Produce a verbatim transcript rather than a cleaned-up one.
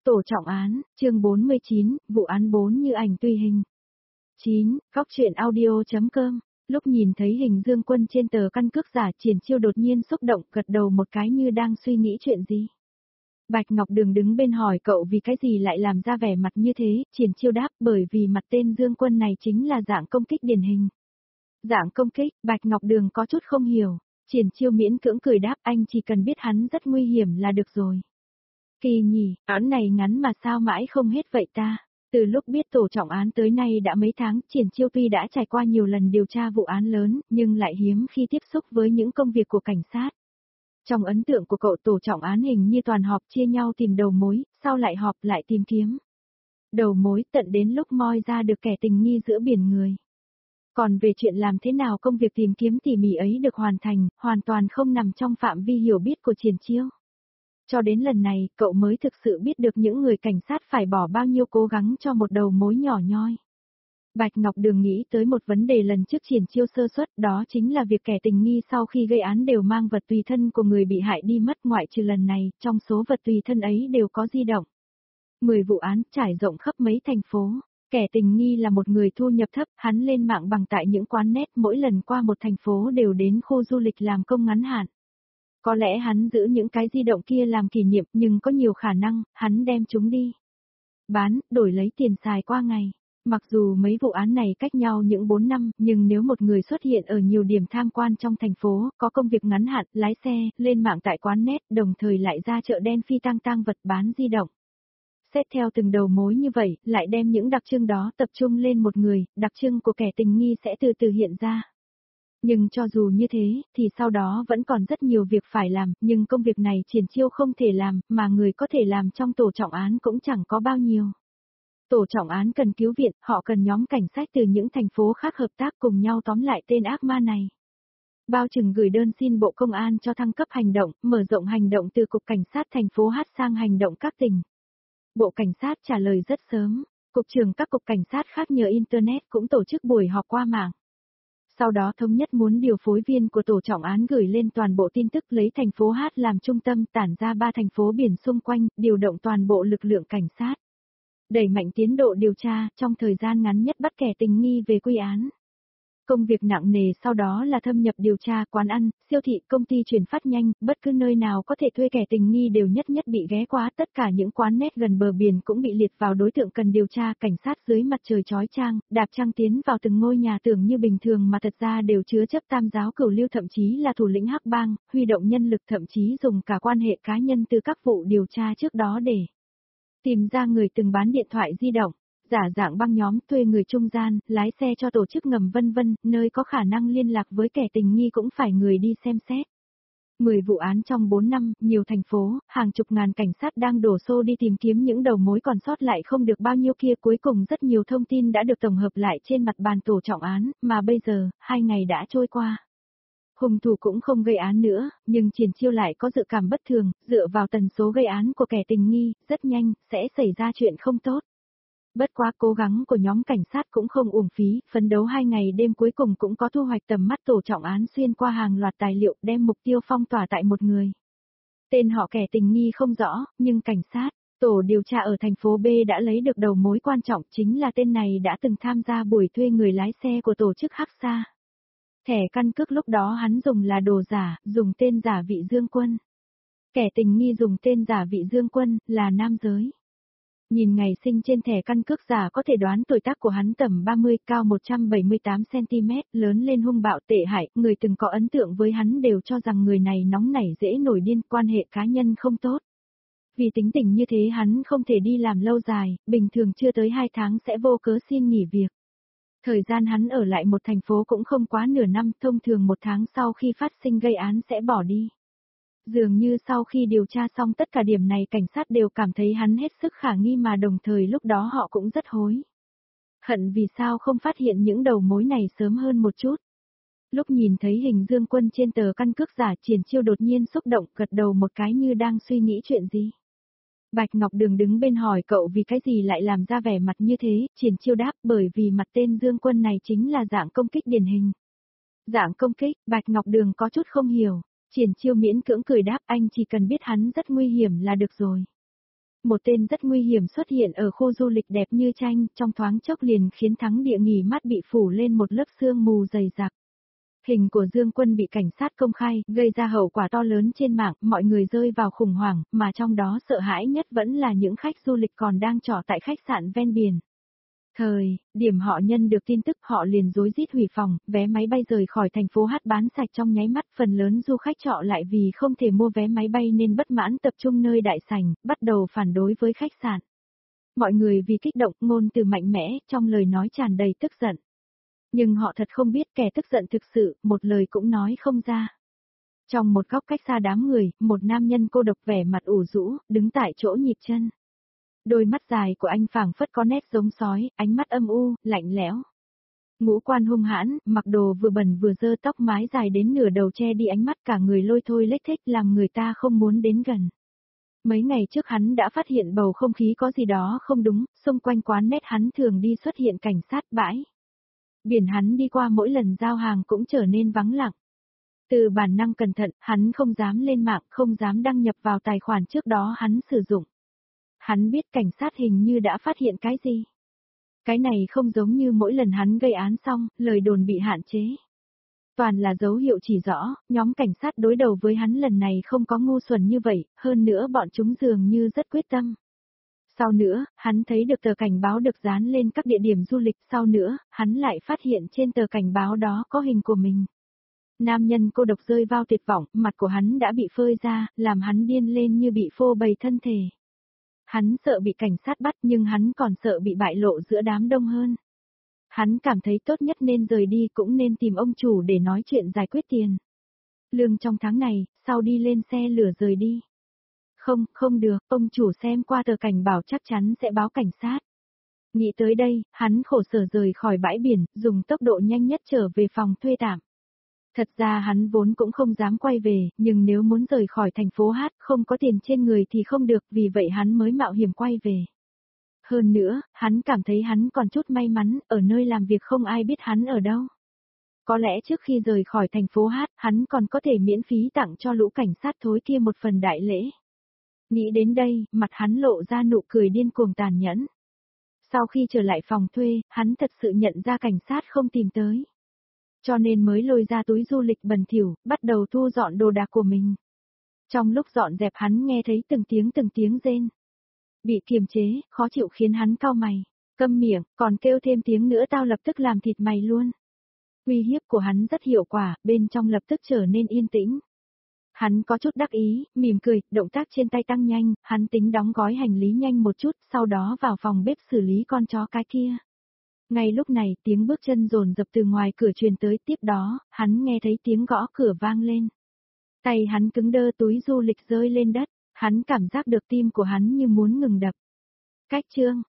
Tổ trọng án, chương bốn mươi chín, vụ án bốn như ảnh tùy hình. chín. Góc truyện audio.com. Lúc nhìn thấy hình Dương Quân trên tờ căn cước giả, Triển Chiêu đột nhiên xúc động, gật đầu một cái như đang suy nghĩ chuyện gì. Bạch Ngọc Đường đứng bên hỏi cậu vì cái gì lại làm ra vẻ mặt như thế, Triển Chiêu đáp bởi vì mặt tên Dương Quân này chính là dạng công kích điển hình. Dạng công kích, Bạch Ngọc Đường có chút không hiểu, Triển Chiêu miễn cưỡng cười đáp anh chỉ cần biết hắn rất nguy hiểm là được rồi. Kỳ nhỉ, án này ngắn mà sao mãi không hết vậy ta. Từ lúc biết tổ trọng án tới nay đã mấy tháng, Triển Chiêu tuy đã trải qua nhiều lần điều tra vụ án lớn, nhưng lại hiếm khi tiếp xúc với những công việc của cảnh sát. Trong ấn tượng của cậu, tổ trọng án hình như toàn họp chia nhau tìm đầu mối, sau lại họp lại tìm kiếm đầu mối, tận đến lúc moi ra được kẻ tình nghi giữa biển người. Còn về chuyện làm thế nào công việc tìm kiếm tỉ mỉ ấy được hoàn thành, hoàn toàn không nằm trong phạm vi hiểu biết của Triển Chiêu. Cho đến lần này, cậu mới thực sự biết được những người cảnh sát phải bỏ bao nhiêu cố gắng cho một đầu mối nhỏ nhoi. Bạch Ngọc Đường nghĩ tới một vấn đề lần trước Triển Chiêu sơ suất, đó chính là việc kẻ tình nghi sau khi gây án đều mang vật tùy thân của người bị hại đi mất, ngoại trừ lần này, trong số vật tùy thân ấy đều có di động. mười vụ án trải rộng khắp mấy thành phố. Kẻ tình nghi là một người thu nhập thấp, hắn lên mạng bằng tại những quán net, mỗi lần qua một thành phố đều đến khu du lịch làm công ngắn hạn. Có lẽ hắn giữ những cái di động kia làm kỷ niệm, nhưng có nhiều khả năng, hắn đem chúng đi bán, đổi lấy tiền xài qua ngày. Mặc dù mấy vụ án này cách nhau những bốn năm, nhưng nếu một người xuất hiện ở nhiều điểm tham quan trong thành phố, có công việc ngắn hạn, lái xe, lên mạng tại quán net, đồng thời lại ra chợ đen phi tang tang vật bán di động. Xét theo từng đầu mối như vậy, lại đem những đặc trưng đó tập trung lên một người, đặc trưng của kẻ tình nghi sẽ từ từ hiện ra. Nhưng cho dù như thế, thì sau đó vẫn còn rất nhiều việc phải làm, nhưng công việc này Triển Chiêu không thể làm, mà người có thể làm trong tổ trọng án cũng chẳng có bao nhiêu. Tổ trọng án cần cứu viện, họ cần nhóm cảnh sát từ những thành phố khác hợp tác cùng nhau tóm lại tên ác ma này. Bao chừng gửi đơn xin Bộ Công an cho thăng cấp hành động, mở rộng hành động từ Cục Cảnh sát thành phố H sang hành động các tỉnh. Bộ Cảnh sát trả lời rất sớm, Cục trưởng các cục cảnh sát khác nhờ Internet cũng tổ chức buổi họp qua mạng. Sau đó thống nhất muốn điều phối viên của tổ trọng án gửi lên toàn bộ tin tức, lấy thành phố H làm trung tâm, tản ra ba thành phố biển xung quanh, điều động toàn bộ lực lượng cảnh sát. Đẩy mạnh tiến độ điều tra, trong thời gian ngắn nhất bắt kẻ tình nghi về quy án. Công việc nặng nề sau đó là thâm nhập điều tra quán ăn, siêu thị, công ty chuyển phát nhanh, bất cứ nơi nào có thể thuê kẻ tình nghi đều nhất nhất bị ghé qua, tất cả những quán net gần bờ biển cũng bị liệt vào đối tượng cần điều tra. Cảnh sát dưới mặt trời chói chang, đạp trăng tiến vào từng ngôi nhà tưởng như bình thường mà thật ra đều chứa chấp tam giáo cửu lưu, thậm chí là thủ lĩnh hắc bang, huy động nhân lực, thậm chí dùng cả quan hệ cá nhân từ các vụ điều tra trước đó để tìm ra người từng bán điện thoại di động, giả dạng băng nhóm, thuê người trung gian, lái xe cho tổ chức ngầm vân vân, nơi có khả năng liên lạc với kẻ tình nghi cũng phải người đi xem xét. mười vụ án trong bốn năm, nhiều thành phố, hàng chục ngàn cảnh sát đang đổ xô đi tìm kiếm những đầu mối còn sót lại không được bao nhiêu kia, cuối cùng rất nhiều thông tin đã được tổng hợp lại trên mặt bàn tổ trọng án, mà bây giờ, hai ngày đã trôi qua. Hung thủ cũng không gây án nữa, nhưng Triển Chiêu lại có dự cảm bất thường, dựa vào tần số gây án của kẻ tình nghi, rất nhanh, sẽ xảy ra chuyện không tốt. Bất quá cố gắng của nhóm cảnh sát cũng không uổng phí, phấn đấu hai ngày đêm cuối cùng cũng có thu hoạch. Tầm mắt tổ trọng án xuyên qua hàng loạt tài liệu, đem mục tiêu phong tỏa tại một người. Tên họ kẻ tình nghi không rõ, nhưng cảnh sát, tổ điều tra ở thành phố B đã lấy được đầu mối quan trọng, chính là tên này đã từng tham gia buổi thuê người lái xe của tổ chức Hắc Sa. Thẻ căn cước lúc đó hắn dùng là đồ giả, dùng tên giả Vị Dương Quân. Kẻ tình nghi dùng tên giả Vị Dương Quân, là nam giới. Nhìn ngày sinh trên thẻ căn cước giả có thể đoán tuổi tác của hắn tầm ba mươi, cao một trăm bảy mươi tám xăng ti mét, lớn lên hung bạo tệ hại, người từng có ấn tượng với hắn đều cho rằng người này nóng nảy dễ nổi điên, quan hệ cá nhân không tốt. Vì tính tình như thế hắn không thể đi làm lâu dài, bình thường chưa tới hai tháng sẽ vô cớ xin nghỉ việc. Thời gian hắn ở lại một thành phố cũng không quá nửa năm, thông thường một tháng sau khi phát sinh gây án sẽ bỏ đi. Dường như sau khi điều tra xong tất cả điểm này cảnh sát đều cảm thấy hắn hết sức khả nghi, mà đồng thời lúc đó họ cũng rất hối hận vì sao không phát hiện những đầu mối này sớm hơn một chút. Lúc nhìn thấy hình Dương Quân trên tờ căn cước giả, Triển Chiêu đột nhiên xúc động, gật đầu một cái như đang suy nghĩ chuyện gì. Bạch Ngọc Đường đứng bên hỏi cậu vì cái gì lại làm ra vẻ mặt như thế, Triển Chiêu đáp bởi vì mặt tên Dương Quân này chính là dạng công kích điển hình. Dạng công kích, Bạch Ngọc Đường có chút không hiểu. Triển Chiêu miễn cưỡng cười đáp anh chỉ cần biết hắn rất nguy hiểm là được rồi. Một tên rất nguy hiểm xuất hiện ở khu du lịch đẹp như tranh, trong thoáng chốc liền khiến thắng địa nghỉ mát bị phủ lên một lớp sương mù dày đặc. Hình của Dương Quân bị cảnh sát công khai, gây ra hậu quả to lớn trên mạng, mọi người rơi vào khủng hoảng, mà trong đó sợ hãi nhất vẫn là những khách du lịch còn đang trọ tại khách sạn ven biển. Thời điểm họ nhận được tin tức họ liền rối rít hủy phòng, vé máy bay rời khỏi thành phố Hát bán sạch trong nháy mắt, phần lớn du khách trọ lại vì không thể mua vé máy bay nên bất mãn tập trung nơi đại sảnh, bắt đầu phản đối với khách sạn. Mọi người vì kích động ngôn từ mạnh mẽ, trong lời nói tràn đầy tức giận. Nhưng họ thật không biết kẻ tức giận thực sự, một lời cũng nói không ra. Trong một góc cách xa đám người, một nam nhân cô độc vẻ mặt ủ rũ, đứng tại chỗ nhịp chân. Đôi mắt dài của anh phảng phất có nét giống sói, ánh mắt âm u, lạnh lẽo. Ngũ quan hung hãn, mặc đồ vừa bẩn vừa dơ, tóc mái dài đến nửa đầu che đi ánh mắt, cả người lôi thôi lếch thếch làm người ta không muốn đến gần. Mấy ngày trước hắn đã phát hiện bầu không khí có gì đó không đúng, xung quanh quán nét hắn thường đi xuất hiện cảnh sát bãi. Biển hắn đi qua mỗi lần giao hàng cũng trở nên vắng lặng. Từ bản năng cẩn thận, hắn không dám lên mạng, không dám đăng nhập vào tài khoản trước đó hắn sử dụng. Hắn biết cảnh sát hình như đã phát hiện cái gì. Cái này không giống như mỗi lần hắn gây án xong, lời đồn bị hạn chế. Toàn là dấu hiệu chỉ rõ, nhóm cảnh sát đối đầu với hắn lần này không có ngu xuẩn như vậy, hơn nữa bọn chúng dường như rất quyết tâm. Sau nữa, hắn thấy được tờ cảnh báo được dán lên các địa điểm du lịch, sau nữa, hắn lại phát hiện trên tờ cảnh báo đó có hình của mình. Nam nhân cô độc rơi vào tuyệt vọng, mặt của hắn đã bị phơi ra, làm hắn điên lên như bị phô bày thân thể. Hắn sợ bị cảnh sát bắt nhưng hắn còn sợ bị bại lộ giữa đám đông hơn. Hắn cảm thấy tốt nhất nên rời đi cũng nên tìm ông chủ để nói chuyện giải quyết tiền. Lương trong tháng này, sau đi lên xe lửa rời đi. Không, không được, ông chủ xem qua tờ cảnh báo chắc chắn sẽ báo cảnh sát. Nghĩ tới đây, hắn khổ sở rời khỏi bãi biển, dùng tốc độ nhanh nhất trở về phòng thuê tạm. Thật ra hắn vốn cũng không dám quay về, nhưng nếu muốn rời khỏi thành phố Hát không có tiền trên người thì không được, vì vậy hắn mới mạo hiểm quay về. Hơn nữa, hắn cảm thấy hắn còn chút may mắn, ở nơi làm việc không ai biết hắn ở đâu. Có lẽ trước khi rời khỏi thành phố Hát, hắn còn có thể miễn phí tặng cho lũ cảnh sát thối kia một phần đại lễ. Nghĩ đến đây, mặt hắn lộ ra nụ cười điên cuồng tàn nhẫn. Sau khi trở lại phòng thuê, hắn thật sự nhận ra cảnh sát không tìm tới. Cho nên mới lôi ra túi du lịch bẩn thỉu, bắt đầu thu dọn đồ đạc của mình. Trong lúc dọn dẹp hắn nghe thấy từng tiếng từng tiếng rên. Bị kiềm chế, khó chịu khiến hắn cau mày. Câm miệng, còn kêu thêm tiếng nữa tao lập tức làm thịt mày luôn. Uy hiếp của hắn rất hiệu quả, bên trong lập tức trở nên yên tĩnh. Hắn có chút đắc ý, mỉm cười, động tác trên tay tăng nhanh, hắn tính đóng gói hành lý nhanh một chút, sau đó vào phòng bếp xử lý con chó cái kia. Ngay lúc này, tiếng bước chân dồn dập từ ngoài cửa truyền tới, tiếp đó, hắn nghe thấy tiếng gõ cửa vang lên. Tay hắn cứng đơ, túi du lịch rơi lên đất, hắn cảm giác được tim của hắn như muốn ngừng đập. Cách chương